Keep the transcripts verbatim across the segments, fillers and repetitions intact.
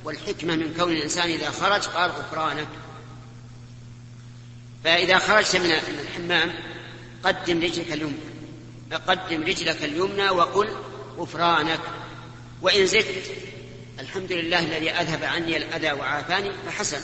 والحكمة من كون الإنسان إذا خرج قال غفرانك. فإذا خرجت من الحمام قدم رجلك اليمنى قدم رجلك اليمنى وقل غفرانك. وإن زدت الحمد لله الذي أذهب عني الأذى وعافاني فحسن.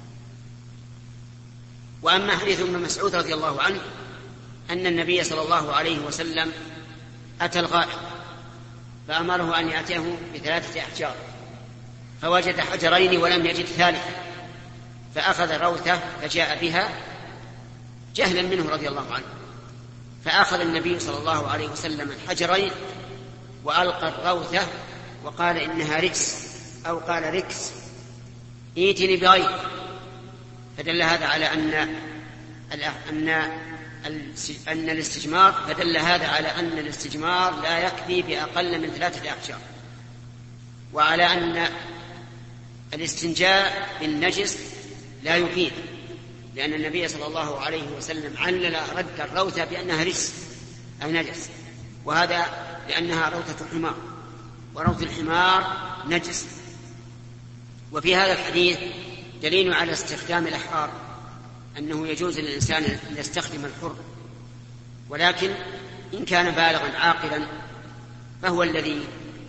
وأما حديث ابن مسعود رضي الله عنه أن النبي صلى الله عليه وسلم أتى الغائط فأمره أن يأتيه بثلاثة أحجار فوجد حجرين ولم يجد ثالثا فأخذ روثة فجاء بها جهلا منه رضي الله عنه. فأخذ النبي صلى الله عليه وسلم الحجرين وألقى الروثة وقال إنها ركس أو قال ركس ائتني بغير. فدل هذا على أن أن أن الاستجمار فدل هذا على أن الاستجمار لا يكفي بأقل من ثلاثة أحجار، وعلى أن الاستنجاء بالنجس لا يفيد، لأن النبي صلى الله عليه وسلم علل رد الروثة بأنها رجس أو نجس، وهذا لأنها روثة الحمار وروث الحمار نجس. وفي هذا الحديث دليل على استخدام الأحرار، أنه يجوز للإنسان أن يستخدم الحر، ولكن إن كان بالغا عاقلا فهو الذي.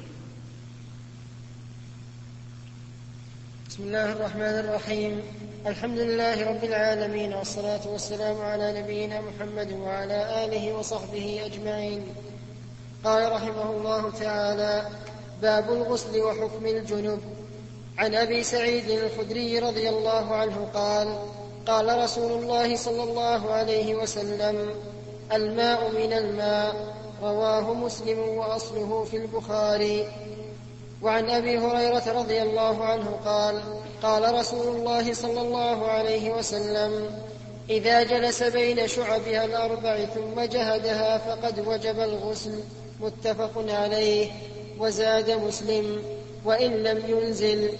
بسم الله الرحمن الرحيم. الحمد لله رب العالمين، والصلاة والسلام على نبينا محمد وعلى آله وصحبه أجمعين. قال رحمه الله تعالى: باب الغسل وحكم الجنب. عن أبي سعيد الخدري رضي الله عنه قال: قال رسول الله صلى الله عليه وسلم: الماء من الماء. رواه مسلم وأصله في البخاري. وعن أبي هريرة رضي الله عنه قال: قال رسول الله صلى الله عليه وسلم: إذا جلس بين شعبها الأربع ثم جهدها فقد وجب الغسل. متفق عليه. وزاد مسلم: وإن لم ينزل.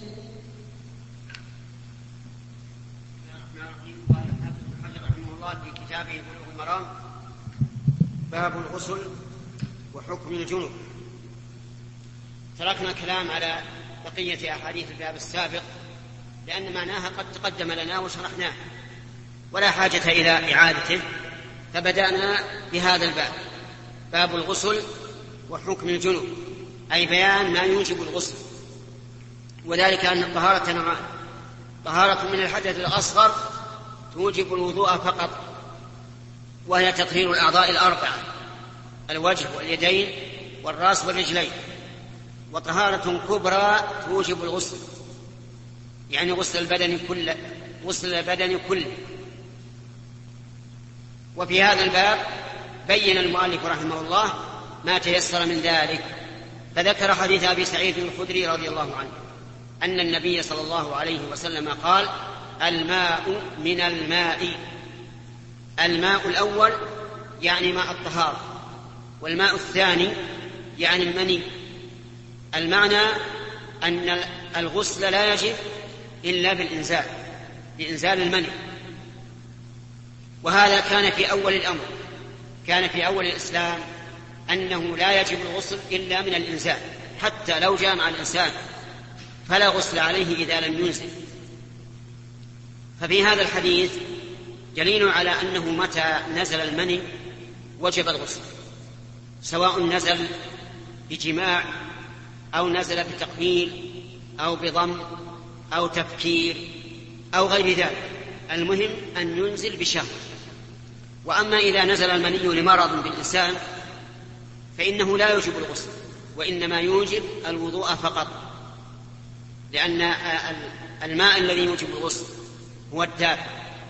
في كتابه بلوغ المرام باب الغسل وحكم الجنب. تركنا الكلام على بقية أحاديث الباب السابق لأن معناها قد تقدم لنا وشرحناه ولا حاجة إلى إعادته، فبدأنا بهذا الباب، باب الغسل وحكم الجنب، أي بيان ما يوجب الغسل، وذلك أن الطهارة نوعان: طهارة من الحدث الأصغر توجب الوضوء فقط، وهي تطهير الأعضاء الأربعة: الوجه واليدين والرأس والرجلين. وطهارة كبرى توجب الغسل، يعني غسل البدن كله غسل البدن كله. وفي هذا الباب بين المؤلف رحمه الله ما تيسر من ذلك، فذكر حديث أبي سعيد الخدري رضي الله عنه أن النبي صلى الله عليه وسلم قال: الماء من الماء. الماء الأول يعني ماء الطهارة، والماء الثاني يعني المني. المعنى أن الغسل لا يجب إلا بالإنزال، بإنزال المني. وهذا كان في أول الأمر، كان في أول الإسلام أنه لا يجب الغسل إلا من الإنزال، حتى لو جامع الإنسان فلا غسل عليه إذا لم ينزل. ففي هذا الحديث دليل على أنه متى نزل المني وجب الغسل، سواء نزل بجماع أو نزل بتقبيل أو بضم أو تفكير أو غير ذلك، المهم أن ينزل بشهوة. وأما إذا نزل المني لمرض بالإنسان فإنه لا يوجب الغسل، وإنما يوجب الوضوء فقط، لأن الماء الذي يوجب الغسل هو الدافئ،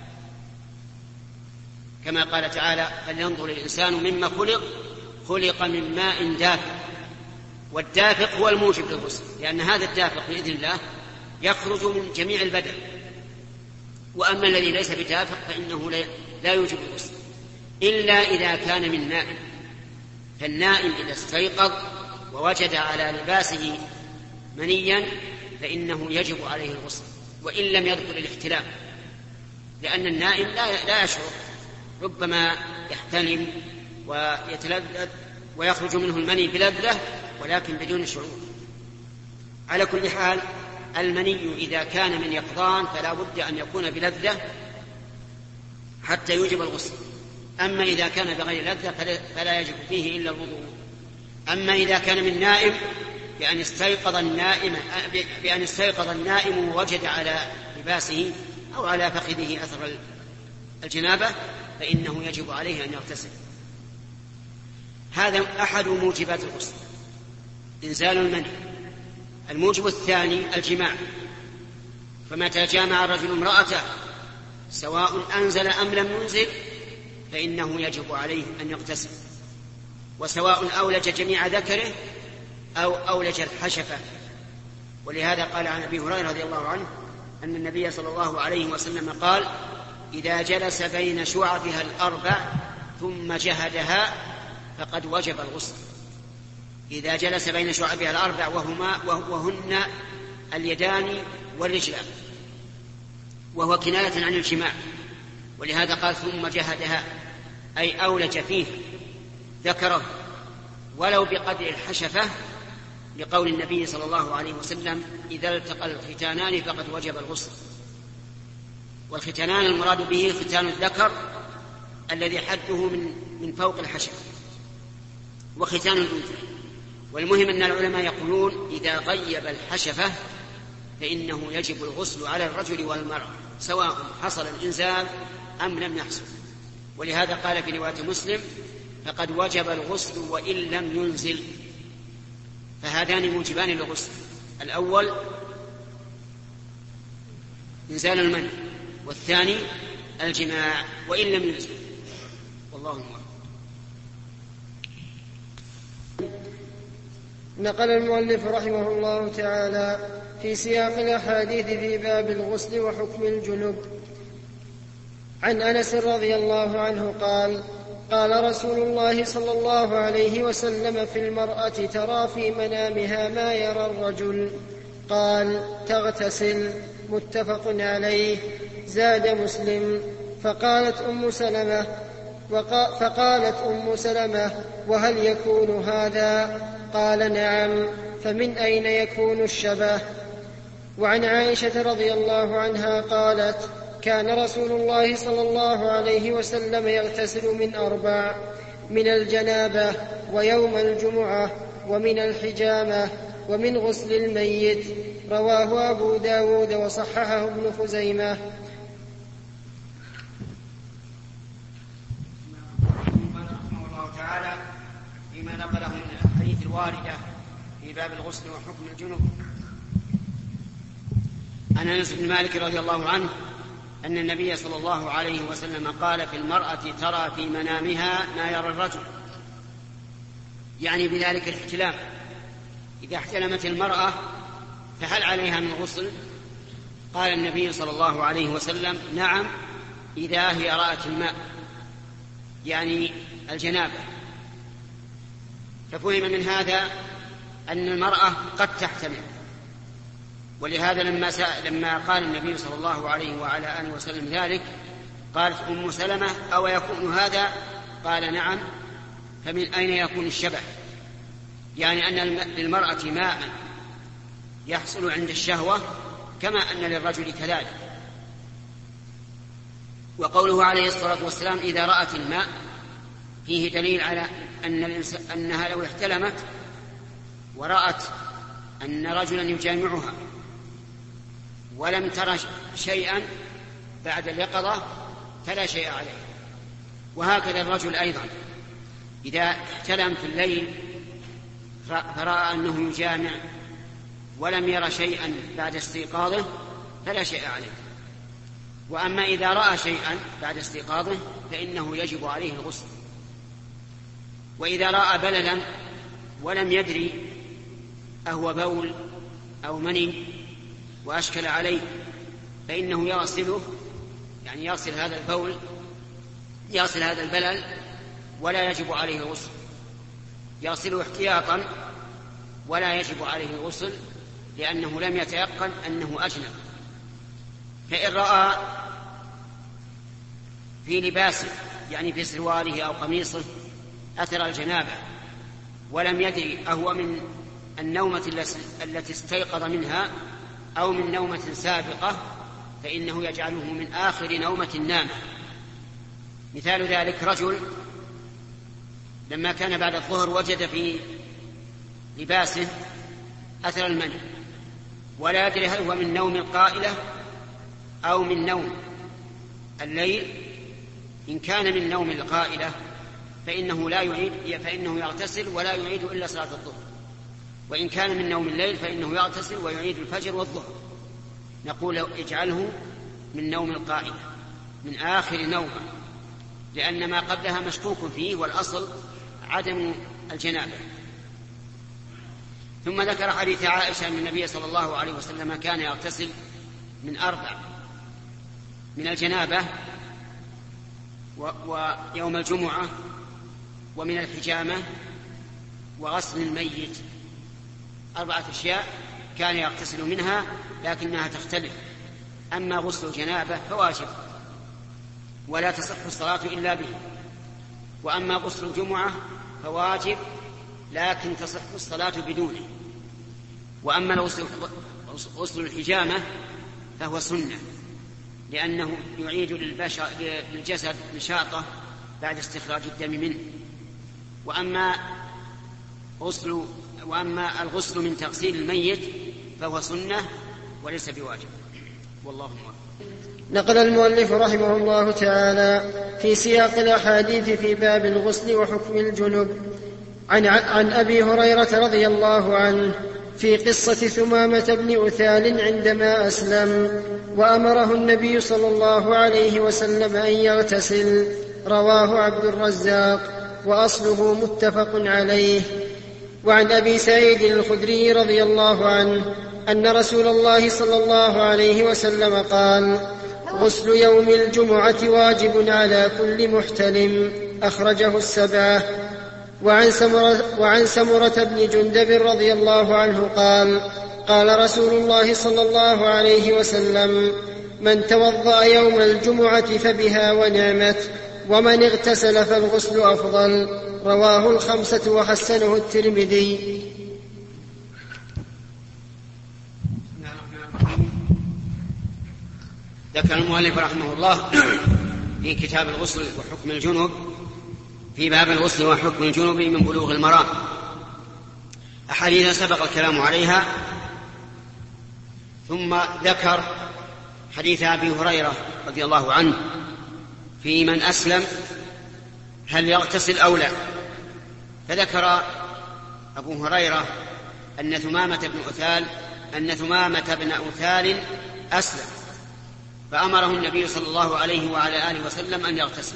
كما قال تعالى: فلينظر الإنسان مما خلق خلق من ماء دافئ. والدافق هو الموجب للغسل، لأن هذا الدافق بإذن الله يخرج من جميع البدن. وأما الذي ليس بدافق فإنه لا يوجب الغسل إلا إذا كان من نائم. فالنائم إذا استيقظ ووجد على لباسه منيا فإنه يجب عليه الغسل وإن لم يذكر الاحتلام، لأن النائم لا يشعر، ربما يحتلم ويتلذذ ويخرج منه المني بلذة ولكن بدون شعور. على كل حال المني إذا كان من يقظان فلا بد أن يكون بلذة حتى يوجب الغسل، أما إذا كان بغير لذة فلا يجب فيه إلا الوضوء. أما إذا كان من نائم بأن استيقظ النائم بأن استيقظ النائم ووجد على لباسه أو على فخذه أثر الجنابة فإنه يجب عليه أن يغتسل. هذا أحد موجبات الغسل، إنزال المني. الموجب الثاني الجماع، فمتى جامع الرجل امرأته سواء أنزل أم لم ينزل فإنه يجب عليه أن يغتسل، وسواء أولج جميع ذكره أو أولج الحشفة. ولهذا قال عن أبي هريرة رضي الله عنه أن النبي صلى الله عليه وسلم قال: إذا جلس بين شعبها الأربع ثم جهدها فقد وجب الغسل. إذا جلس بين شعبها الأربع وهما وهن اليدان والرجلان، وهو كناية عن الجماع. ولهذا قال: ثم جهدها، أي أولج فيه ذكره ولو بقدر الحشفة، لقول النبي صلى الله عليه وسلم: إذا التقى الختانان فقد وجب الغسل. والختانان المراد به ختان الذكر الذي حده من من فوق الحشفة، وختان الأنثى. والمهم أن العلماء يقولون إذا غيب الحشفة فإنه يجب الغسل على الرجل والمرأة سواء حصل الإنزال أم لم يحصل. ولهذا قال في رواية مسلم: فقد وجب الغسل وإن لم ينزل. فهذان موجبان للغسل: الأول إنزال المني، والثاني الجماع وإن لم ينزل. والله موفق. نقل المؤلف رحمه الله تعالى في سياق الأحاديث في باب الغسل وحكم الجنب عن أنس رضي الله عنه قال: قال رسول الله صلى الله عليه وسلم في المرأة ترى في منامها ما يرى الرجل، قال: تغتسل. متفق عليه. زاد مسلم: فقالت أم سلمة وقا فقالت أم سلمة: وهل يكون هذا؟ قال: نعم. فمن أين يكون الشبه؟ وعن عائشة رضي الله عنها قالت: كان رسول الله صلى الله عليه وسلم يغتسل من أربع: من الجنابة، ويوم الجمعة، ومن الحجامة، ومن غسل الميت. رواه أبو داود وصححه ابن خزيمة. رحمه الله تعالى فيما نقله من الحديث الواردة في باب الغسل وحكم الجنب عن أنس بن مالك رضي الله عنه أن النبي صلى الله عليه وسلم قال: في المرأة ترى في منامها ما يرى الرجل، يعني بذلك الاحتلام. إذا احتلمت المرأة فهل عليها من غسل؟ قال النبي صلى الله عليه وسلم: نعم، إذا هي رأت الماء، يعني الجنابة. ففهم من هذا أن المرأة قد تحتمل. ولهذا لما, لما قال النبي صلى الله عليه وعلى آله وسلم ذلك قالت أم سلمة: أو يكون هذا؟ قال: نعم. فمن أين يكون الشبه؟ يعني أن للمرأة ماء يحصل عند الشهوة كما أن للرجل كذلك. وقوله عليه الصلاة والسلام: إذا رأت الماء، فيه دليل على أن أنها لو احتلمت ورأت أن رجلا يجامعها ولم ترى شيئا بعد اليقظة فلا شيء عليه. وهكذا الرجل أيضا إذا احتلم في الليل فرأى أنه يجامع ولم يرى شيئا بعد استيقاظه فلا شيء عليه. وأما إذا رأى شيئا بعد استيقاظه فإنه يجب عليه الغسل. وإذا رأى بللا ولم يدري أهو بول أو مني وأشكل عليه فإنه يغسله، يعني يغسل هذا البول، يغسل هذا البلل، ولا يجب عليه الغسل. يغسله احتياطا ولا يجب عليه الغسل لأنه لم يتيقن أنه أجنب. فإن رأى في لباسه، يعني في سرواله أو قميصه، أثر الجنابة ولم يدري أهو من النومة التي استيقظ منها أو من نومة سابقة فإنه يجعله من آخر نومة نام. مثال ذلك رجل لما كان بعد الظهر وجد في لباسه أثر المني ولا يدري هل هو من نوم القائلة أو من نوم الليل. إن كان من نوم القائلة فإنه لا يعيد فإنه يغتسل ولا يعيد إلا صلاة الظهر، وإن كان من نوم الليل فإنه يغتسل ويعيد الفجر والظهر. نقول اجعله من نوم القائلة من آخر نومه، لأن ما قبلها مشكوك فيه والأصل عدم الجنابة. ثم ذكر حديث عائشة أن النبي صلى الله عليه وسلم كان يغتسل من أربع: من الجنابة، ويوم الجمعة، ومن الحجامة، وغسل الميت. أربعة أشياء كان يغتسل منها لكنها تختلف. أما غسل الجنابة فواجب ولا تصح الصلاة إلا به، وأما غسل الجمعة فواجب لكن تصح الصلاة بدونه، وأما غسل الحجامة فهو سنة لأنه يعيد للجسد نشاطه بعد استخراج الدم منه. وأما غسل وأما الغسل من تغسيل الميت فهو سنة وليس بواجب، والله موفق. نقل المؤلف رحمه الله تعالى في سياق الأحاديث في باب الغسل وحكم الجنب عن, عن أبي هريرة رضي الله عنه في قصة ثمامة بن أثال عندما أسلم وأمره النبي صلى الله عليه وسلم أن يغتسل. رواه عبد الرزاق وأصله متفق عليه. وعن أبي سعيد الخدري رضي الله عنه أن رسول الله صلى الله عليه وسلم قال: غسل يوم الجمعة واجب على كل محتلم. أخرجه السبعة. وعن سمرة, وعن سمرة بن جندب رضي الله عنه قال: قال رسول الله صلى الله عليه وسلم: من توضأ يوم الجمعة فبها ونعمت، ومن اغتسل فالغسل أفضل. رواه الخمسة وحسنه الترمذي. ذكر المؤلف رحمه الله في كتاب الغسل وحكم الجنب في باب الغسل وحكم الجنب من بلوغ المرام أحاديث سبق الكلام عليها، ثم ذكر حديث أبي هريرة رضي الله عنه في من أسلم هل يغتسل أو لا. فذكر أبو هريرة أن ثمامة بن أثال أن ثمامة بن أثال أسلم فأمره النبي صلى الله عليه وعلى آله وسلم أن يغتسل.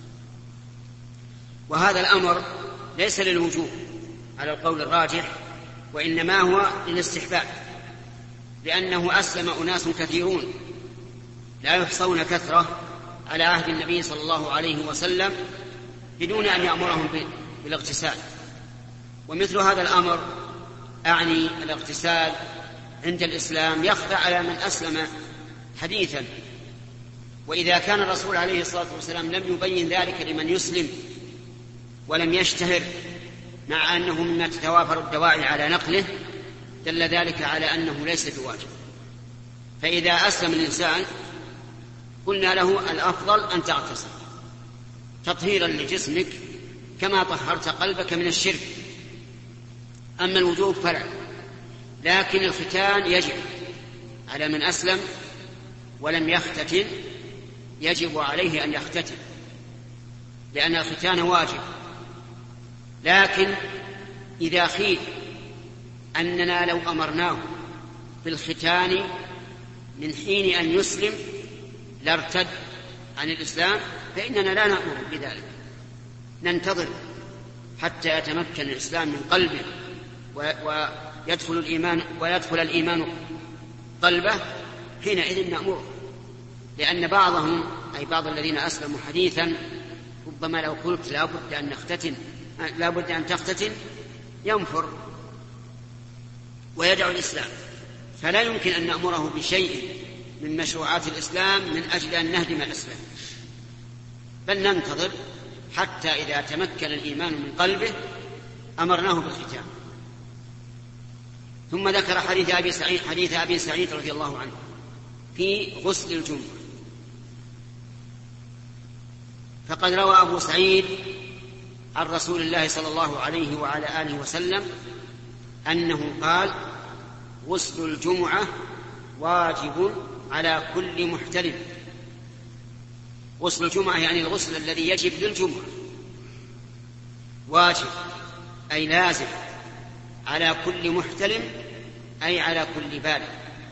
وهذا الأمر ليس للوجوب على القول الراجح، وإنما هو للاستحباب، لأنه أسلم أناس كثيرون لا يحصون كثرة على عهد النبي صلى الله عليه وسلم بدون أن يأمرهم بالاغتسال. ومثل هذا الأمر أعني الاغتسال عند الإسلام يخفى على من أسلم حديثا، وإذا كان الرسول عليه الصلاة والسلام لم يبين ذلك لمن يسلم ولم يشتهر مع أنه مما تتوافر الدواعي على نقله، دل ذلك على أنه ليس بواجب. فإذا أسلم الإنسان قلنا له الأفضل أن تغتسل تطهيرا لجسمك كما طهرت قلبك من الشرك. أما الوجوب فلا، لكن الختان يجب على من أسلم ولم يختتن، يجب عليه أن يختتن لأن الختان واجب. لكن إذا خيل أننا لو أمرناه بالختان من حين أن يسلم لارتد عن الإسلام فإننا لا نأمر بذلك، ننتظر حتى يتمكن الإسلام من قلبه ويدخل الإيمان ويدخل الإيمان قلبه، حينئذ نأمره. لأن بعضهم أي بعض الذين أسلموا حديثا ربما لو قلت لا بد أن نختتن لا بد أن تختتن ينفر ويدعو الإسلام، فلا يمكن أن نأمره بشيء من مشروعات الإسلام من أجل أن نهدم الإسلام، بل ننتظر حتى إذا تمكن الإيمان من قلبه أمرناه بالختان. ثم ذكر حديث أبي سعيد, حديث أبي سعيد رضي الله عنه في غسل الجمعة. فقد روى أبو سعيد عن رسول الله صلى الله عليه وعلى آله وسلم أنه قال: غسل الجمعة واجب على كل محتلم. غسل الجمعة يعني الغسل الذي يجب للجمعة، واجب أي لازم، على كل محتلم أي على كل بالغ.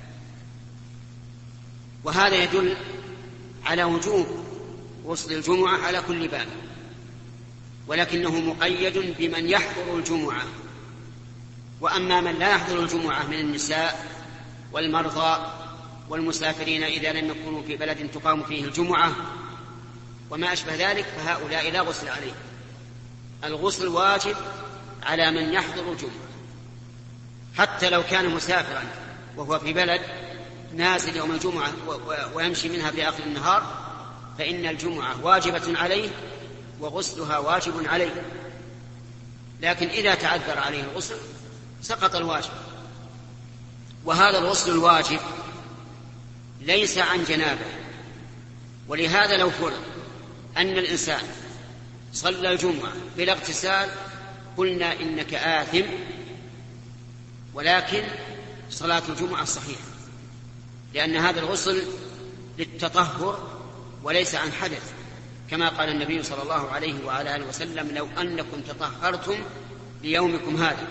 وهذا يدل على وجوب غسل الجمعة على كل بالغ، ولكنه مقيد بمن يحضر الجمعة. وأما من لا يحضر الجمعة من النساء والمرضى والمسافرين إذا لم يكونوا في بلد تقام فيه الجمعة وما أشبه ذلك، فهؤلاء لا غسل عليه. الغسل واجب على من يحضر الجمعة، حتى لو كان مسافرا وهو في بلد نازل يوم الجمعة ويمشي منها في آخر النهار، فإن الجمعة واجبة عليه وغسلها واجب عليه. لكن إذا تعذر عليه الغسل سقط الواجب. وهذا الغسل الواجب ليس عن جنابه، ولهذا لو فرض أن الإنسان صلى الجمعة بلا اغتسال قلنا إنك آثم، ولكن صلاة الجمعة صحيحة، لأن هذا الغسل للتطهر وليس عن حدث، كما قال النبي صلى الله عليه وعلى آله وسلم: لو أنكم تطهرتم ليومكم هذا.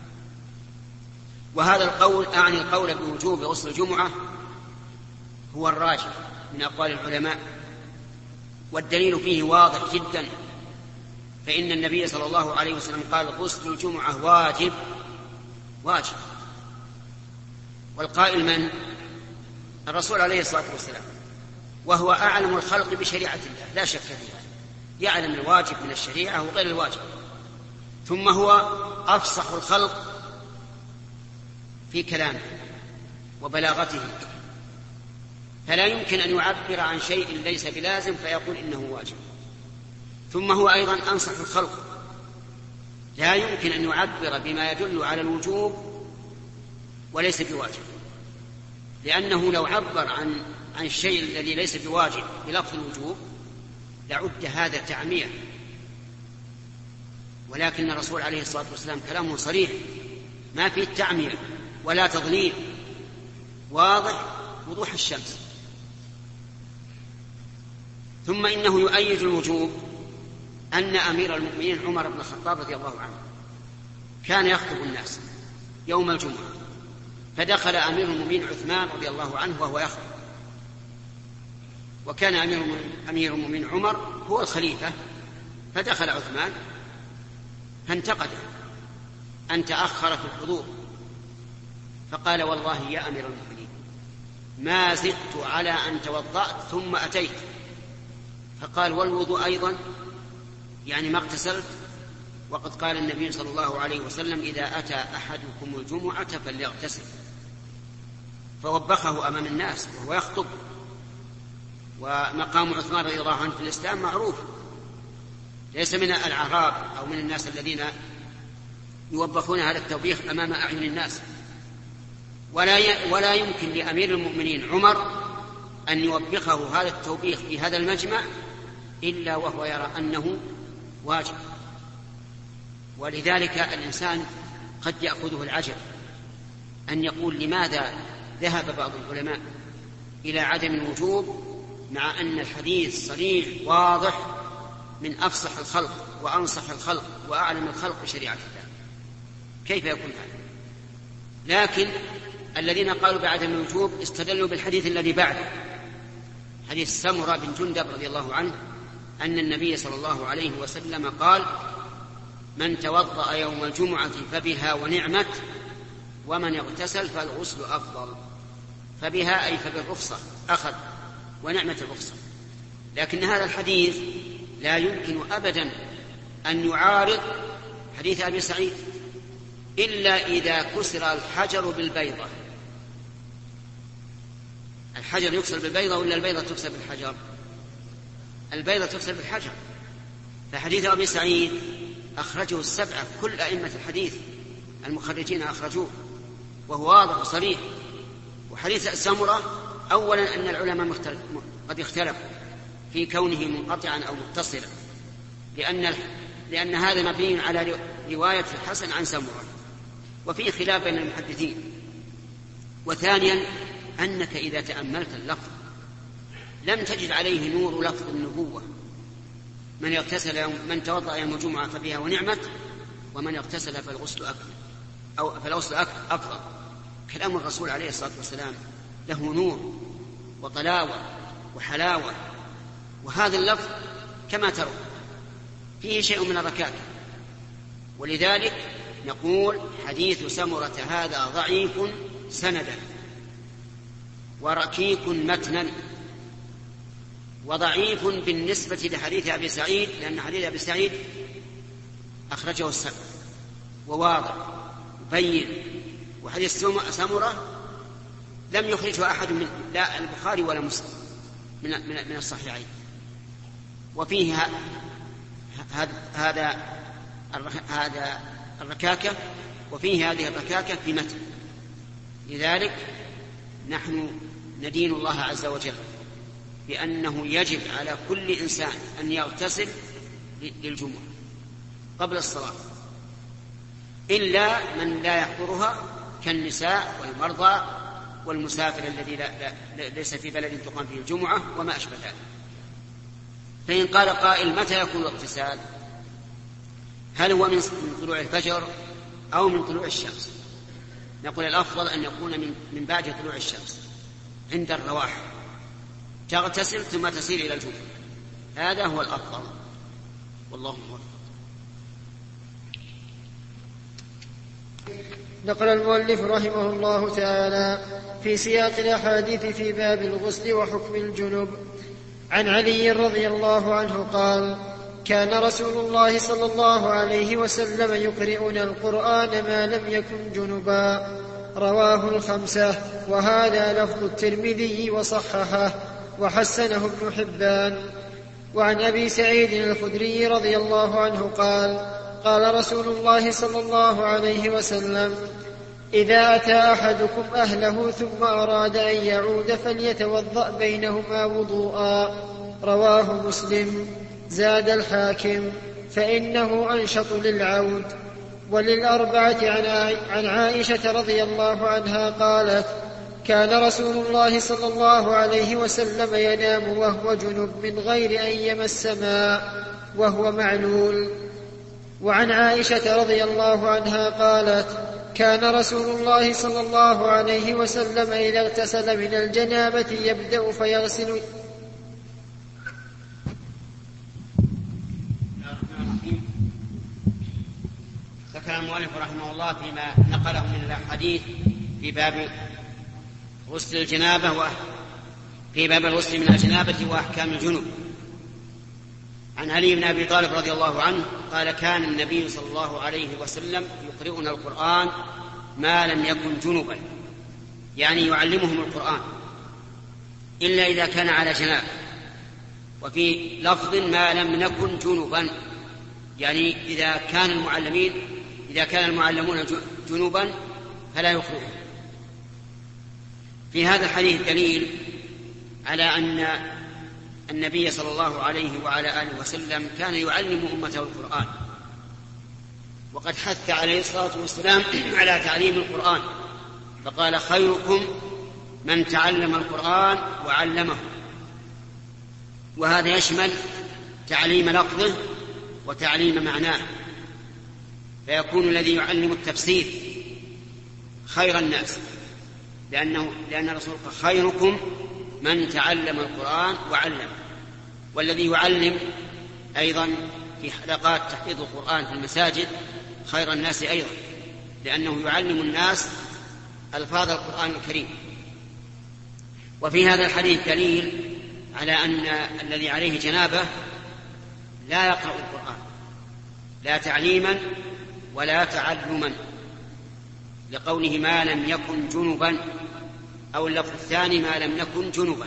وهذا القول أعني القول بوجوب غسل الجمعة هو الراجح من أقوال العلماء، والدليل فيه واضح جدا، فإن النبي صلى الله عليه وسلم قال: غسل الجمعة واجب واجب. والقائل من؟ الرسول عليه الصلاة والسلام، وهو أعلم الخلق بشريعة الله لا شك فيها، يعلم الواجب من الشريعة وغير الواجب، ثم هو أفصح الخلق في كلامه وبلاغته، فلا يمكن أن يعبر عن شيء ليس بلازم فيقول إنه واجب. ثم هو أيضا أنصح الخلق، لا يمكن أن يعبر بما يدل على الوجوب وليس بواجب، لأنه لو عبر عن عن الشيء الذي ليس بواجب بلفظ الوجوب لعد هذا تعمية. ولكن الرسول عليه الصلاة والسلام كلامه صريح، ما فيه تعمية ولا تضليل، واضح وضوح الشمس. ثم إنه يؤيد الوجوب أن أمير المؤمنين عمر بن الخطاب رضي الله عنه كان يخطب الناس يوم الجمعة، فدخل أمير المؤمنين عثمان رضي الله عنه وهو يخطب، وكان أمير المؤمنين عمر هو الخليفة، فدخل عثمان فانتقده أن تأخر في الحضور، فقال: والله يا أمير المؤمنين ما زدت على أن توضأت ثم أتيت. فقال: والوضوء أيضا، يعني ما اغتسلت؟ وقد قال النبي صلى الله عليه وسلم: إذا أتى أحدكم الجمعة فليغتسل. فوبخه أمام الناس وهو يخطب. ومقام عثمان رضي الله عنه في الإسلام معروف، ليس من الأعراب أو من الناس الذين يوبخون هذا التوبيخ أمام أعين الناس. ولا ولا يمكن لأمير المؤمنين عمر أن يوبخه هذا التوبيخ في هذا المجمع إلا وهو يرى أنه واجب. ولذلك الإنسان قد يأخذه العجب أن يقول: لماذا ذهب بعض العلماء إلى عدم الوجوب مع أن الحديث صريح واضح من أفصح الخلق وأنصح الخلق وأعلم الخلق بشريعة الله؟ كيف يكون هذا؟ لكن الذين قالوا بعدم الوجوب استدلوا بالحديث الذي بعده، حديث سمرة بن جندب رضي الله عنه أن النبي صلى الله عليه وسلم قال: من توضأ يوم الجمعة فبها ونعمت، ومن اغتسل فالغسل أفضل. فبها أي فبالرخصة أخذ، ونعمة الرخصة. لكن هذا الحديث لا يمكن أبدا أن يعارض حديث أبي سعيد إلا إذا كسر الحجر بالبيضة. الحجر يكسر بالبيضة ولا البيضة تكسر بالحجر؟ البيضة تكسر بالحجر. فحديث أبي سعيد أخرجه السبعة، كل أئمة الحديث المخرجين أخرجوه، وهو واضح وصريح. وحديث السمرة أولا أن العلماء قد اختلفوا في كونه منقطعا أو متصلا، لأن, لأن هذا مبني على رواية الحسن عن سمرة، وفيه خلاف بين المحدثين. وثانيا أنك إذا تأملت اللفظ لم تجد عليه نور لفظ النبوة. من اغتسل يوم من توضأ يوم الجمعة فبها ونعمت، ومن اغتسل فالغسل أكمل أو فالغسل أفضل. كلام الرسول عليه الصلاة والسلام له نور وطلاوة وحلاوة، وهذا اللفظ كما ترون فيه شيء من الركاكة. ولذلك نقول حديث سمرة هذا ضعيف سندا وركيك متنا، وضعيف بالنسبة لحديث أبي سعيد، لأن حديث أبي سعيد أخرجه السبع وواضح وبين، وحديث سمرة لم يخرجه أحد من لا البخاري ولا مسلم من من الصحيحين. وفيه هذا هذا الركاكة، وفيه هذه الركاكة في متن. لذلك نحن ندين الله عز وجل بأنه يجب على كل إنسان أن يغتسل للجمعة قبل الصلاة، إلا من لا يحضرها كالنساء والمرضى والمسافر الذي لا لا ليس في بلد تقام فيه الجمعة وما أشبه ذلك. فإن قال قائل متى يكون الاغتسال؟ هل هو من طلوع الفجر أو من طلوع الشمس؟ نقول الأفضل أن يكون من, من بعد طلوع الشمس عند الرواح، تغتسل ثم تسير إلى الجمعة، هذا هو الأفضل والله موفق. نقل المؤلف رحمه الله تعالى في سياق الأحاديث في باب الغسل وحكم الجنب عن علي رضي الله عنه قال: كان رسول الله صلى الله عليه وسلم يقرئنا القرآن ما لم يكن جنبا، رواه الخمسة، وهذا لفظ الترمذي وصححه وحسنه ابن حبان. وعن أبي سعيد الخدري رضي الله عنه قال: قال رسول الله صلى الله عليه وسلم: إذا أتى أحدكم أهله ثم أراد أن يعود فليتوضأ بينهما وضوءا، رواه مسلم. زاد الحاكم: فإنه أنشط للعود. وللأربعة عن عائشة رضي الله عنها قالت: كان رسول الله صلى الله عليه وسلم ينام وهو جنب من غير أن يمس ماء وهو معلول. وعن عائشة رضي الله عنها قالت: كان رسول الله صلى الله عليه وسلم إذا اغتسل من الجنابة يبدأ فيغسل ذكر المؤلف رحمه الله فيما نقله من الحديث في باب غسل الجنابة في باب الغسل من الجنابة وأحكام الجنوب. عن علي بن أبي طالب رضي الله عنه قال: كان النبي صلى الله عليه وسلم يقرئنا القرآن ما لم يكن جنبا، يعني يعلمهم القرآن إلا إذا كان على جنابة. وفي لفظ ما لم نكن جنبا، يعني إذا كان المعلمين إذا كان المعلمون جنبا فلا يقرؤون. في هذا الحديث دليل على أن النبي صلى الله عليه وعلى آله وسلم كان يعلم أمته القرآن، وقد حث عليه الصلاة والسلام على تعليم القرآن، فقال: خيركم من تعلم القرآن وعلمه. وهذا يشمل تعليم لفظه وتعليم معناه، فيكون الذي يعلم التفسير خير الناس، لأنه لأن الرسول قال: خيركم من تعلم القرآن وعلم. والذي يعلم أيضا في حلقات تحفيظ القرآن في المساجد خير الناس أيضا، لأنه يعلم الناس ألفاظ القرآن الكريم. وفي هذا الحديث دليل على أن الذي عليه جنابة لا يقرأ القرآن، لا تعليما ولا تعلما، لقوله ما لم يكن جنبا، أو اللفظ الثاني ما لم نكن جنبا.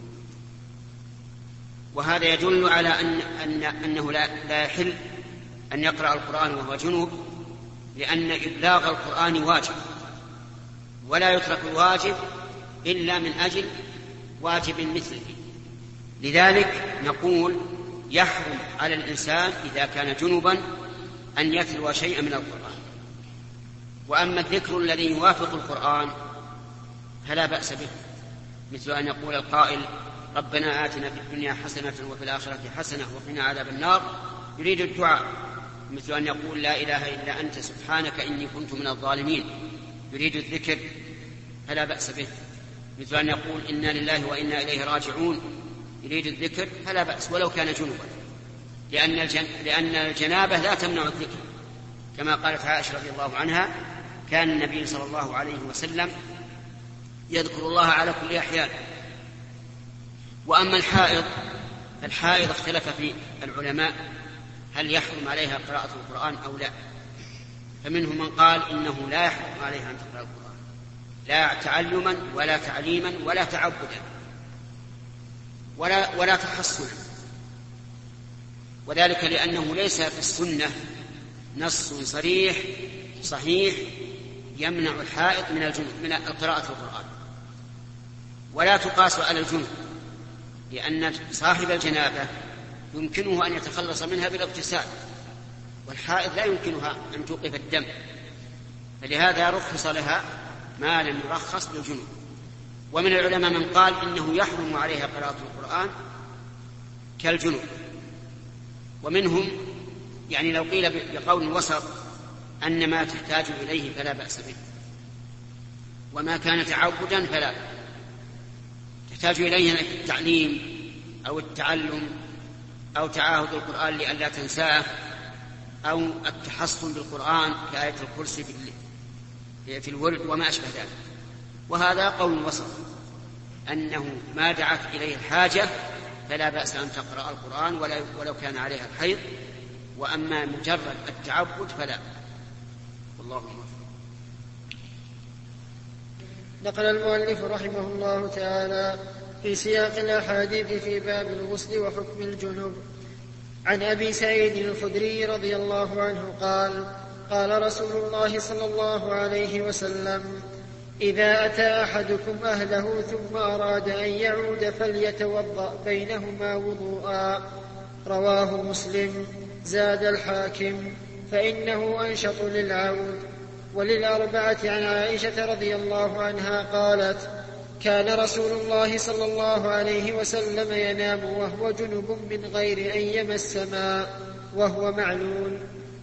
وهذا يدل على أن أن أنه لا, لا يحل أن يقرأ القرآن وهو جنوب، لأن إبلاغ القرآن واجب، ولا يترك الواجب إلا من أجل واجب مثله. لذلك نقول يحرم على الإنسان إذا كان جنبا أن يتلو شيئا من القرآن. وأما الذكر الذي يوافق القرآن فلا بأس به، مثل أن يقول القائل ربنا آتنا في الدنيا حسنة وفي الآخرة حسنة وقنا عذاب النار، يريد الدعاء، مثل أن يقول لا إله إلا أنت سبحانك إني كنت من الظالمين، يريد الذكر فلا بأس به، مثل أن يقول إنا لله وإنا إليه راجعون، يريد الذكر فلا بأس ولو كان جنوبا، لأن, الجن... لأن الجنابة لا تمنع الذكر، كما قالت عائشة رضي الله عنها كان النبي صلى الله عليه وسلم يذكر الله على كل أحيان. وأما الحائض فالحائض اختلف في العلماء هل يحرم عليها قراءة القرآن أو لا، فمنهم من قال إنه لا يحرم عليها أن تقرأ القرآن، لا تعلما ولا تعليما ولا تعبدا ولا, ولا تحصنا، وذلك لأنه ليس في السنة نص صريح صحيح يمنع الحائض من الجنوب من قراءة القرآن، ولا تقاس على الجنوب، لأن صاحب الجنابة يمكنه أن يتخلص منها بالاغتسال، والحائض لا يمكنها أن توقف الدم، فلهذا رخص لها ما لم يرخص للجنوب. ومن العلماء من قال إنه يحرم عليها قراءة القرآن كالجنوب، ومنهم يعني لو قيل بقول وسط أن ما تحتاج إليه فلا بأس به، وما كان تعبدا فلا تحتاج إليه التعليم أو التعلم أو تعاهد القرآن لئلا تنساه أو التحصن بالقرآن كآية الكرسي في الورد وما أشبه ذلك. وهذا قول وسط أنه ما دعت إليه الحاجة فلا بأس أن تقرأ القرآن ولو كان عليها الحيض، وأما مجرد التعبد فلا. والله أكبر. نقل المؤلف رحمه الله تعالى في سياق الأحاديث في باب الغسل وحكم الجنوب عن أبي سعيد الخدري رضي الله عنه قال قال رسول الله صلى الله عليه وسلم إذا أتى أحدكم أهله ثم أراد أن يعود فليتوضأ بينهما وضوءا. رواه مسلم. زاد الحاكم فإنه أنشط للعود. وللأربعة عن عائشة رضي الله عنها قالت كان رسول الله صلى الله عليه وسلم ينام وهو جنب من غير أن يمس ماء وهو معلول.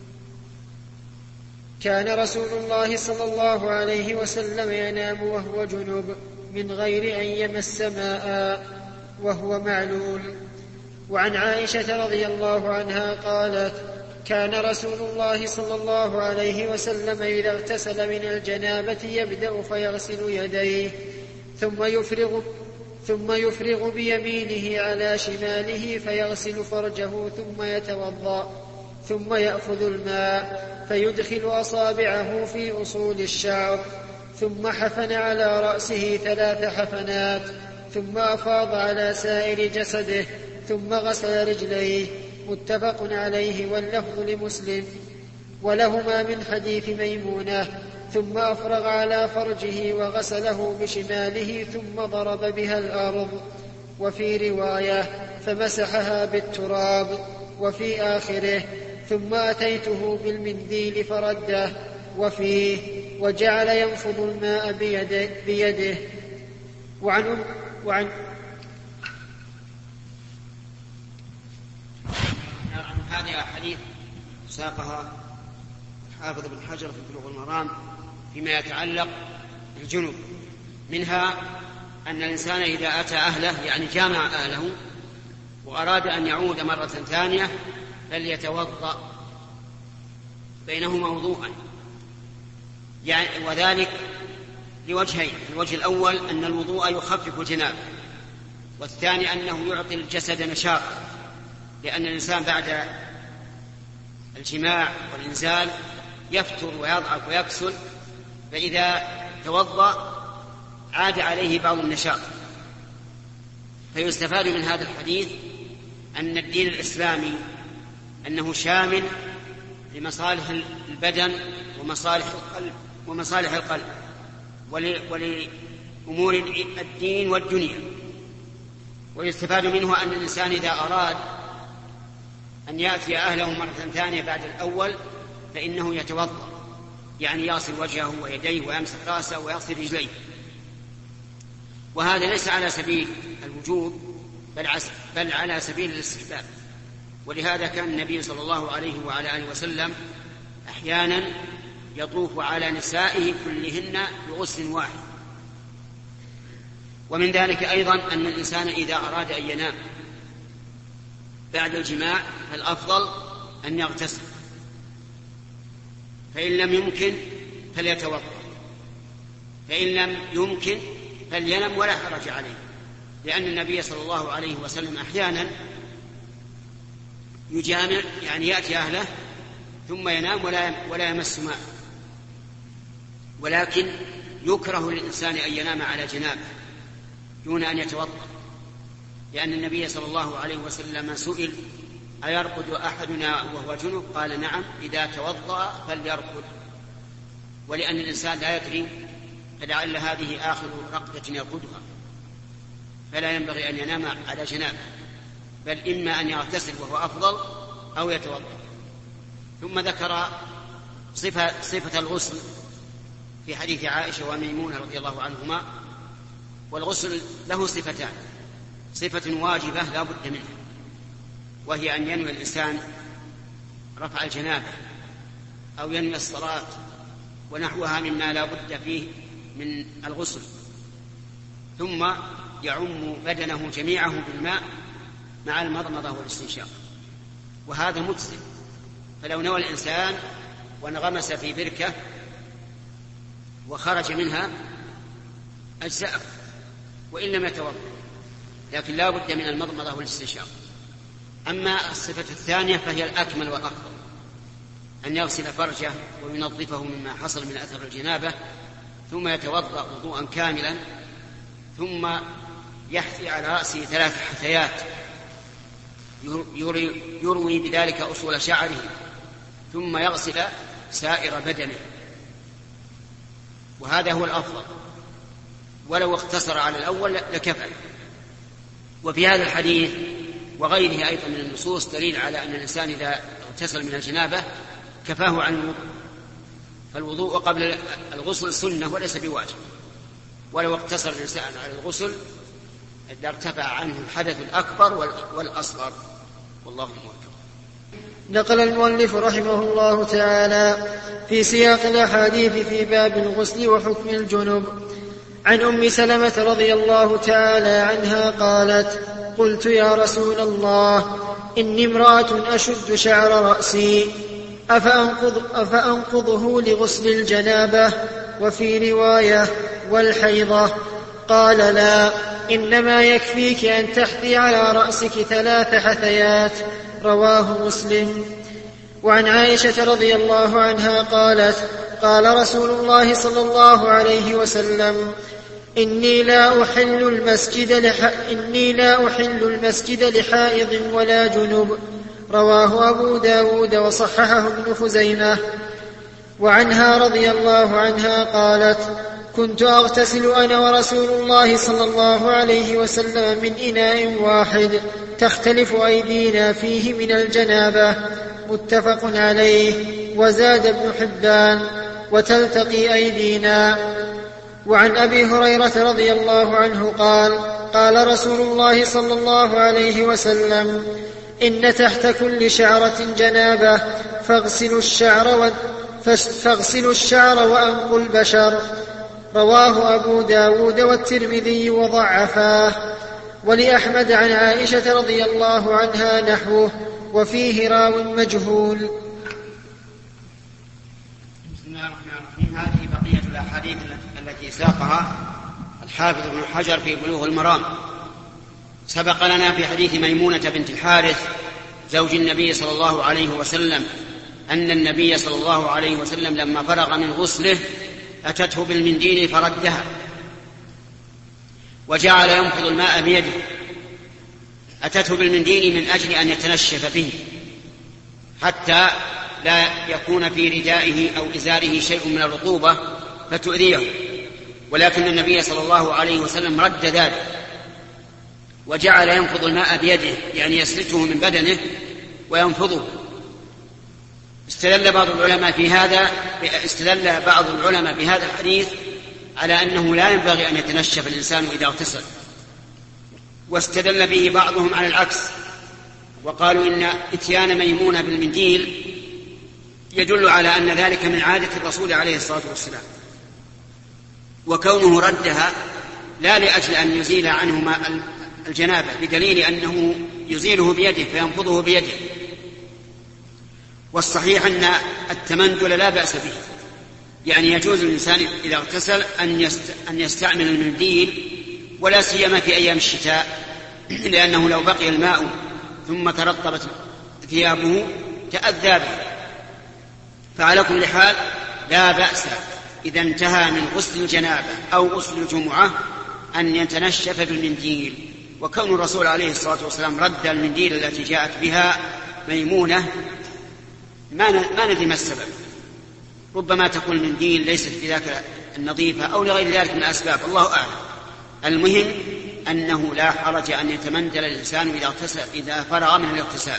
كان رسول الله صلى الله عليه وسلم ينام وهو جنب من غير أن يمس ماء وهو معلول. وعن عائشة رضي الله عنها قالت كان رسول الله صلى الله عليه وسلم إذا اغتسل من الجنابة يبدأ فيغسل يديه ثم يفرغ, ثم يفرغ بيمينه على شماله فيغسل فرجه ثم يتوضأ ثم يأخذ الماء فيدخل أصابعه في أصول الشعر ثم حفن على رأسه ثلاث حفنات ثم أفاض على سائر جسده ثم غسل رجليه. متفق عليه واللفظ لمسلم. ولهما من حديث ميمونة ثم أفرغ على فرجه وغسله بشماله ثم ضرب بها الأرض. وفي رواية فمسحها بالتراب. وفي آخره ثم أتيته بالمنديل فرده. وفيه وجعل ينفض الماء بيده, بيده. وعن, وعن هذه أحاديث ساقها حافظ ابن حجر في بلوغ المرام فيما يتعلق بالجنوب، منها أن الإنسان إذا أتى أهله يعني جامع أهله وأراد أن يعود مرة ثانية فليتوضأ بينهما وضوءا، يعني وذلك لوجهين: الوجه الأول أن الوضوء يخفف الجنابة، والثاني أنه يعطي الجسد نشاطا، لأن الإنسان بعد الجماع والإنزال يفتر ويضعف ويكسل، فإذا توضأ عاد عليه بعض النشاط. فيستفاد من هذا الحديث أن الدين الإسلامي أنه شامل لمصالح البدن ومصالح القلب ومصالح القلب ولأمور الدين والدنيا. ويستفاد منه أن الإنسان إذا أراد أن يأتي أهله مرة ثانية بعد الأول فإنه يتوضأ، يعني يغسل وجهه ويديه ويمسح رأسه ويغسل رجليه. وهذا ليس على سبيل الوجوب بل على سبيل الاستحباب. ولهذا كان النبي صلى الله عليه وعلى آله وسلم أحيانا يطوف على نسائه كلهن بغسل واحد. ومن ذلك أيضا أن الإنسان إذا أراد أن ينام بعد الجماع فالأفضل أن يغتسل، فإن لم يمكن فليتوضأ، فإن لم يمكن فلينم ولا حرج عليه، لأن النبي صلى الله عليه وسلم أحيانا يجامع، يعني يأتي أهله ثم ينام ولا ولا يمس ماء. ولكن يكره للإنسان أن ينام على جنابه دون أن يتوضأ، لأن النبي صلى الله عليه وسلم سئل أيرقد أحدنا وهو جنب؟ قال نعم، إذا توضأ فليرقد. ولأن الإنسان لا يدري فلعل هذه آخر رقدة يرقدها، فلا ينبغي أن ينام على جنابه، بل إما أن يغتسل وهو أفضل أو يتوضأ. ثم ذكر صفة, صفة الغسل في حديث عائشة وميمونة رضي الله عنهما. والغسل له صفتان: صفة واجبة لا بد منها، وهي أن ينوي الإنسان رفع الجنابة أو ينوي الصلاة ونحوها مما لا بد فيه من الغسل، ثم يعم بدنه جميعه بالماء مع المضمضة والاستنشاق، وهذا مجزئ. فلو نوى الإنسان وانغمس في بركة وخرج منها أجزأه وإن لم يتوضأ، لكن لا بد من المضمضة والاستنشاق. أما الصفة الثانية فهي الأكمل والأفضل، أن يغسل فرجه وينظفه مما حصل من أثر الجنابة، ثم يتوضأ وضوءا كاملا، ثم يحثي على رأسه ثلاث حثيات يروي بذلك أصول شعره، ثم يغسل سائر بدنه، وهذا هو الأفضل. ولو اقتصر على الأول لكفى. وفي هذا الحديث وغيره أيضا من النصوص دليل على أن الإنسان إذا اغتسل من الجنابة كفاه عن الوضوء، فالوضوء قبل الغسل سنة وليس بواجب. ولو اقتصر الإنسان على الغسل ارتفع عنه الحدث الأكبر والأصغر، والله موفق. نقل المؤلف رحمه الله تعالى في سياق الأحاديث في باب الغسل وحكم الجنب عن أم سلمة رضي الله تعالى عنها قالت: قلت يا رسول الله إني امرأة أشد شعر رأسي أفأنقض أفأنقضه لغسل الجنابة؟ وفي رواية والحيضة. قال: لا، إنما يكفيك أن تحثي على رأسك ثلاث حثيات. رواه مسلم. وعن عائشة رضي الله عنها قالت: قال رسول الله صلى الله عليه وسلم: إني لا أحل المسجد لح... إني لا أحل المسجد لحائض ولا جنب. رواه أبو داود وصححه ابن خزيمة. وعنها رضي الله عنها قالت: كنت أغتسل أنا ورسول الله صلى الله عليه وسلم من إناء واحد تختلف أيدينا فيه من الجنابة. متفق عليه. وزاد ابن حبان: وتلتقي أيدينا. وعن أبي هريرة رضي الله عنه قال: قال رسول الله صلى الله عليه وسلم: إن تحت كل شعرة جنابة فاغسلوا الشعر, و... فاغسلوا الشعر وأنقوا البشر. رواه أبو داود والترمذي وضعفاه. ولأحمد عن عائشة رضي الله عنها نحوه، وفيه راو مجهول. بسم الله الرحمن الرحيم. هذه بقية الأحاديث التي ساقها الحافظ ابن حجر في بلوغ المرام. سبق لنا في حديث ميمونة بنت الحارث زوج النبي صلى الله عليه وسلم أن النبي صلى الله عليه وسلم لما فرغ من غسله أتته بالمنديل فردها وجعل ينفض الماء بيده. أتته بالمنديل من أجل أن يتنشف به حتى لا يكون في ردائه أو إزاره شيء من الرطوبة فتؤذيه، ولكن النبي صلى الله عليه وسلم رد ذلك وجعل ينفض الماء بيده، يعني يسلته من بدنه وينفضه. استدل بعض العلماء في هذا استدل بعض العلماء بهذا الحديث على أنه لا ينبغي أن يتنشف الإنسان إذا اغتسل، واستدل به بعضهم على العكس، وقالوا إن إتيان ميمونة بالمنديل يدل على أن ذلك من عادة الرسول عليه الصلاة والسلام، وكونه ردها لا لأجل أن يزيل عنه ماء الجنابة، بدليل أنه يزيله بيده فينفضه بيده. والصحيح أن التمندل لا بأس به، يعني يجوز للإنسان إذا اغتسل أن يستعمل المنديل، ولا سيما في أيام الشتاء، لأنه لو بقي الماء ثم ترطبت ثيابه تأذى به. فعلى كل حال لا بأس إذا انتهى من غسل الجنابة أو غسل الجمعة أن يتنشف بالمنديل. وكون الرسول عليه الصلاة والسلام رد المنديل التي جاءت بها ميمونة ما ندري ما السبب، ربما تكون المنديل ليست بذاك النظيفة أو لغير ذلك من الأسباب، الله أعلم. المهم أنه لا حرج أن يتمندل الإنسان إذا اغتسل إذا فرغ من الاغتسال.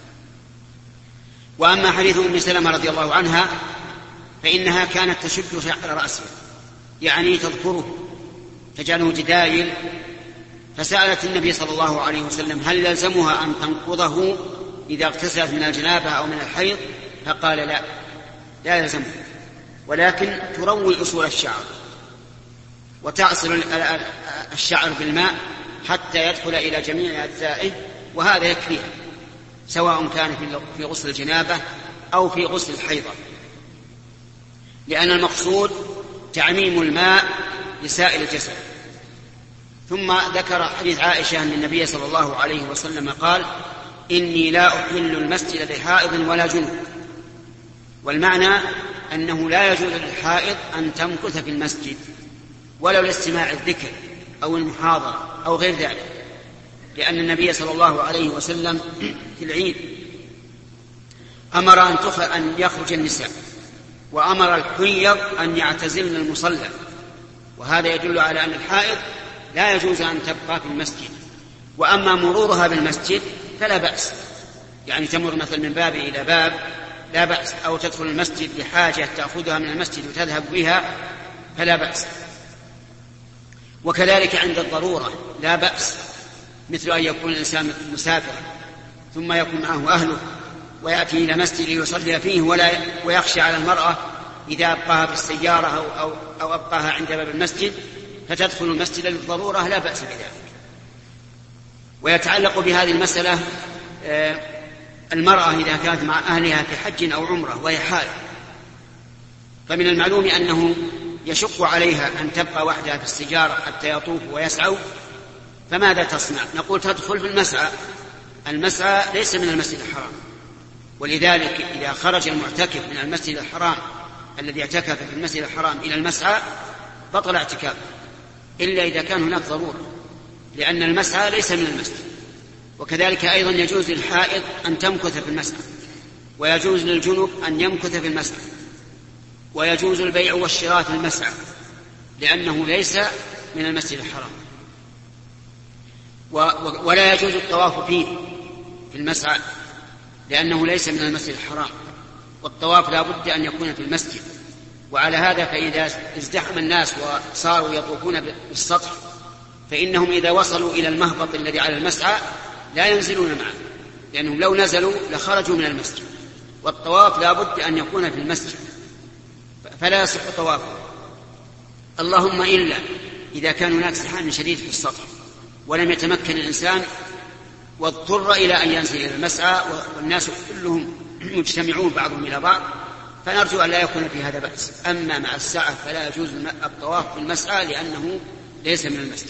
وأما حديث أم سلمة رضي الله عنها فإنها كانت تشد شعر رأسه، يعني تذكره تجعله جدايل، فسألت النبي صلى الله عليه وسلم هل يلزمها أن تنقضه إذا اغتسلت من الجنابة أو من الحيض؟ فقال لا لا يلزمها، ولكن تروي أصول الشعر وتعصر الشعر بالماء حتى يدخل إلى جميع أجزائه، وهذا يكفيها سواء كان في غسل الجنابة أو في غسل الحيضة، لأن المقصود تعميم الماء لسائر الجسد. ثم ذكر حديث عائشة أن النبي صلى الله عليه وسلم قال إني لا أحل المسجد لحائض ولا جنب، والمعنى أنه لا يجوز للحائض أن تمكث في المسجد ولو لاستماع الذكر أو المحاضرة أو غير ذلك، لأن النبي صلى الله عليه وسلم في العيد أمر أن, أن يخرج النساء، وأمر الحيض أن يعتزلن المصلى، وهذا يدل على أن الحائض لا يجوز أن تبقى في المسجد. وأما مرورها بالمسجد فلا بأس، يعني تمر مثلا من باب إلى باب لا بأس، أو تدخل المسجد لحاجة تأخذها من المسجد وتذهب بها فلا بأس. وكذلك عند الضرورة لا بأس، مثل أن يكون الإنسان مسافرا ثم يكون معه أهله ويأتي إلى مسجد يصلي فيه ولا ويخشى على المرأة إذا أبقاها في السيارة أو, أو, أو أبقاها عند باب المسجد فتدخل المسجد للضرورة لا بأس بذلك. ويتعلق بهذه المسألة المرأة إذا كانت مع أهلها في حج أو عمرة وهي حائض، فمن المعلوم أنه يشق عليها أن تبقى وحدها في السجارة حتى يطوف ويسعوا، فماذا تصنع؟ نقول تدخل في المسعى، المسعى ليس من المسجد الحرام، ولذلك إذا خرج المعتكف من المسجد الحرام الذي اعتكف في المسجد الحرام إلى المسعى بطل اعتكافه، إلا إذا كان هناك ضرورة، لأن المسعى ليس من المسجد. وكذلك أيضا يجوز للحائض أن تمكث في المسعى، ويجوز للجنب أن يمكث في المسعى، ويجوز البيع والشراء في المسعى لأنه ليس من المسجد الحرام، ولا يجوز الطواف فيه في المسعى لأنه ليس من المسجد الحرام، والطواف لا بد أن يكون في المسجد. وعلى هذا فإذا ازدحم الناس وصاروا يطوفون بالسطح فإنهم إذا وصلوا إلى المهبط الذي على المسعى لا ينزلون معه، لأنهم لو نزلوا لخرجوا من المسجد، والطواف لا بد أن يكون في المسجد فلا يصح طوافه، اللهم إلا إذا كان هناك زحام شديد في السطح ولم يتمكن الإنسان واضطر إلى أن ينزل إلى المسعى والناس كلهم مجتمعون بعضهم إلى بعض، فنرجو أن لا يكون في هذا بأس. أما مع الساعة فلا يجوز الطواف في المسعى لأنه ليس من المسجد.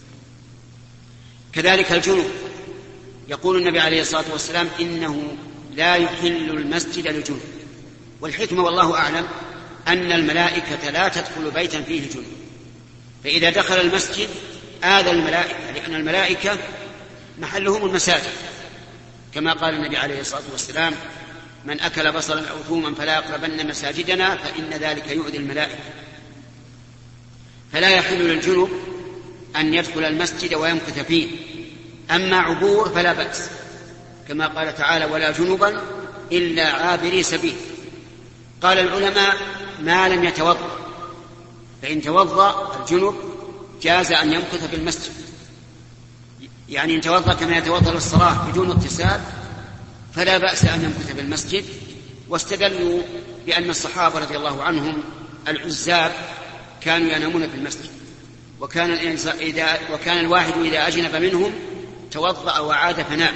كذلك الجنوب، يقول النبي عليه الصلاة والسلام إنه لا يحل المسجد للجنوب، والحكمة والله أعلم أن الملائكة لا تدخل بيتا فيه جنوب، فإذا دخل المسجد آذى الملائكة، لأن الملائكة محلهم المساجد، كما قال النبي عليه الصلاة والسلام من أكل بصلا أو ثوما فلا يقربن مساجدنا فإن ذلك يؤذي الملائكة. فلا يحل للجنب أن يدخل المسجد ويمكث فيه. أما عبور فلا بأس، كما قال تعالى: ولا جنبا إلا عابري سبيل. قال العلماء: ما لم يتوضأ، فإن توضأ الجنب جاز أن يمكث في المسجد، يعني إن توضأ كما يتوضأ للصلاة بدون اغتسال فلا بأس أن يمكث في المسجد. واستدلوا بأن الصحابة رضي الله عنهم العزاب كانوا ينامون في المسجد، وكان, إذا وكان الواحد إذا أجنب منهم توضأ وعاد فنام.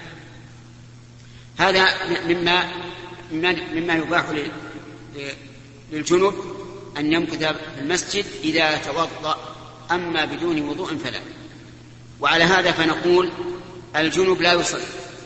هذا مما, مما يباح للجنب أن يمكث في المسجد إذا توضأ، أما بدون وضوء فلا. وعلى هذا فنقول الجنب لا يصلي،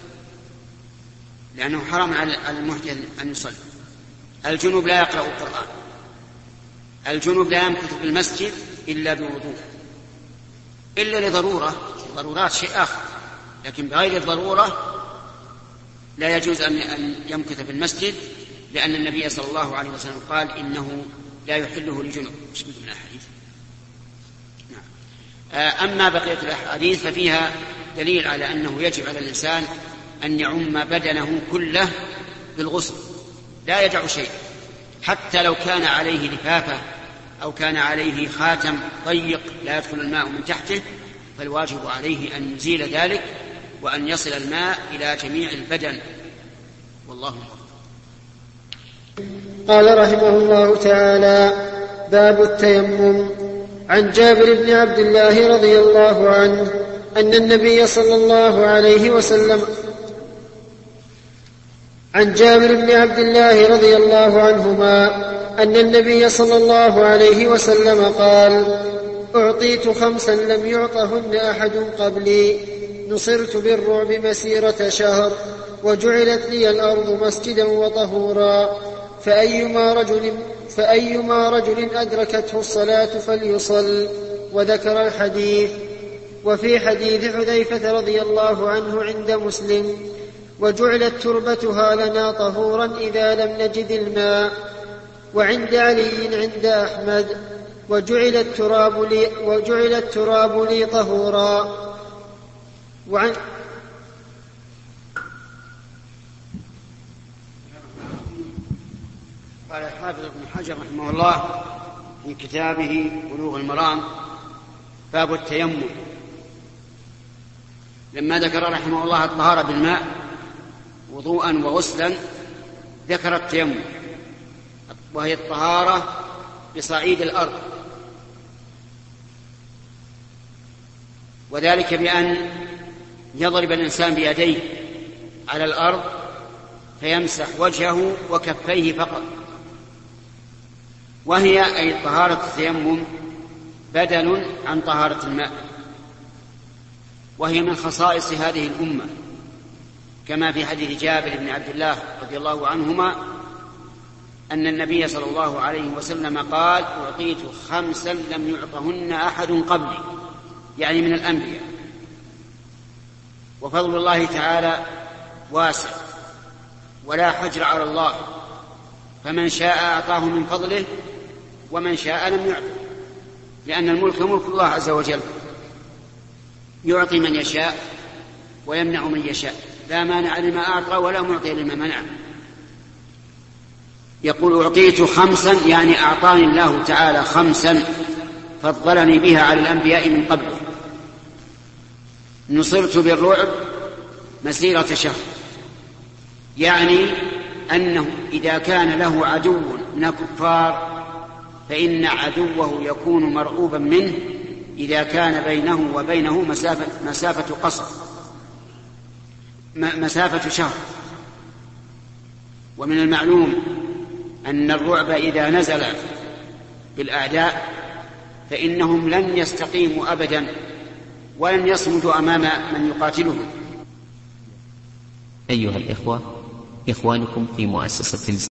لأنه حرام على المحدث أن يصلي. الجنب لا يقرأ القرآن. الجنب لا يمكث في المسجد إلا بوضوء، إلا لضرورة، ضرورات شيء آخر، لكن بغير الضرورة لا يجوز أن يمكث في المسجد، لأن النبي صلى الله عليه وسلم قال: إنه لا يحله لجنب. من الحديث. أما بقية الأحاديث ففيها دليل على أنه يجب على الإنسان أن يعم بدنه كله بالغسل، لا يدع شيء، حتى لو كان عليه لفافة أو كان عليه خاتم ضيق لا يدخل الماء من تحته، فالواجب عليه أن يزيل ذلك وأن يصل الماء إلى جميع البدن. والله أعلم. قال رحمه الله تعالى: باب التيمم. عن جابر بن عبد الله رضي الله عنه أن النبي صلى الله عليه وسلم عن جابر بن عبد الله رضي الله عنهما أن النبي صلى الله عليه وسلم قال: أعطيت خمسا لم يعطهن أحد قبلي، نصرت بالرعب مسيرة شهر، وجعلت لي الأرض مسجدا وطهورا، فأيما رجل, فأيما رجل أدركته الصلاة فليصل. وذكر الحديث. وفي حديث حذيفة رضي الله عنه عند مسلم: وجعلت تربتها لنا طهورا إذا لم نجد الماء. وعند علي عند أحمد: وجعل التراب لي, وجعل التراب لي طهورا. وعن قال الحافظ ابن حجر رحمه الله في كتابه بلوغ المرام: باب التيمم. لما ذكر رحمه الله الطهارة بالماء وضوءا وغسلا ذكر التيمم، وهي الطهارة بصعيد الأرض، وذلك بأن يضرب الإنسان بيديه على الأرض فيمسح وجهه وكفيه فقط. وهي أي طهارة التيمم بدل عن طهارة الماء، وهي من خصائص هذه الأمة، كما في حديث جابر بن عبد الله رضي الله عنهما أن النبي صلى الله عليه وسلم قال: أعطيت خمسا لم يعطهن أحد قبلي، يعني من الأنبياء. وفضل الله تعالى واسع ولا حجر على الله، فمن شاء أعطاه من فضله ومن شاء لم يعطه، لأن الملك ملك الله عز وجل، يعطي من يشاء ويمنع من يشاء، لا مانع لما أعطى ولا معطي لما منع. يقول: أعطيت خمسا، يعني أعطاني الله تعالى خمسا فضلني بها على الأنبياء من قبله. نصرت بالرعب مسيرة شهر، يعني أنه إذا كان له عدو من الكفار فإن عدوه يكون مرعوبا منه إذا كان بينه وبينه مسافة, مسافة قصر، مسافة شهر. ومن المعلوم أن الرعب إذا نزل بالأعداء فإنهم لن يستقيموا أبدا ولن يصمدوا أمام من يقاتلهم. أيها الإخوة، إخوانكم في مؤسسة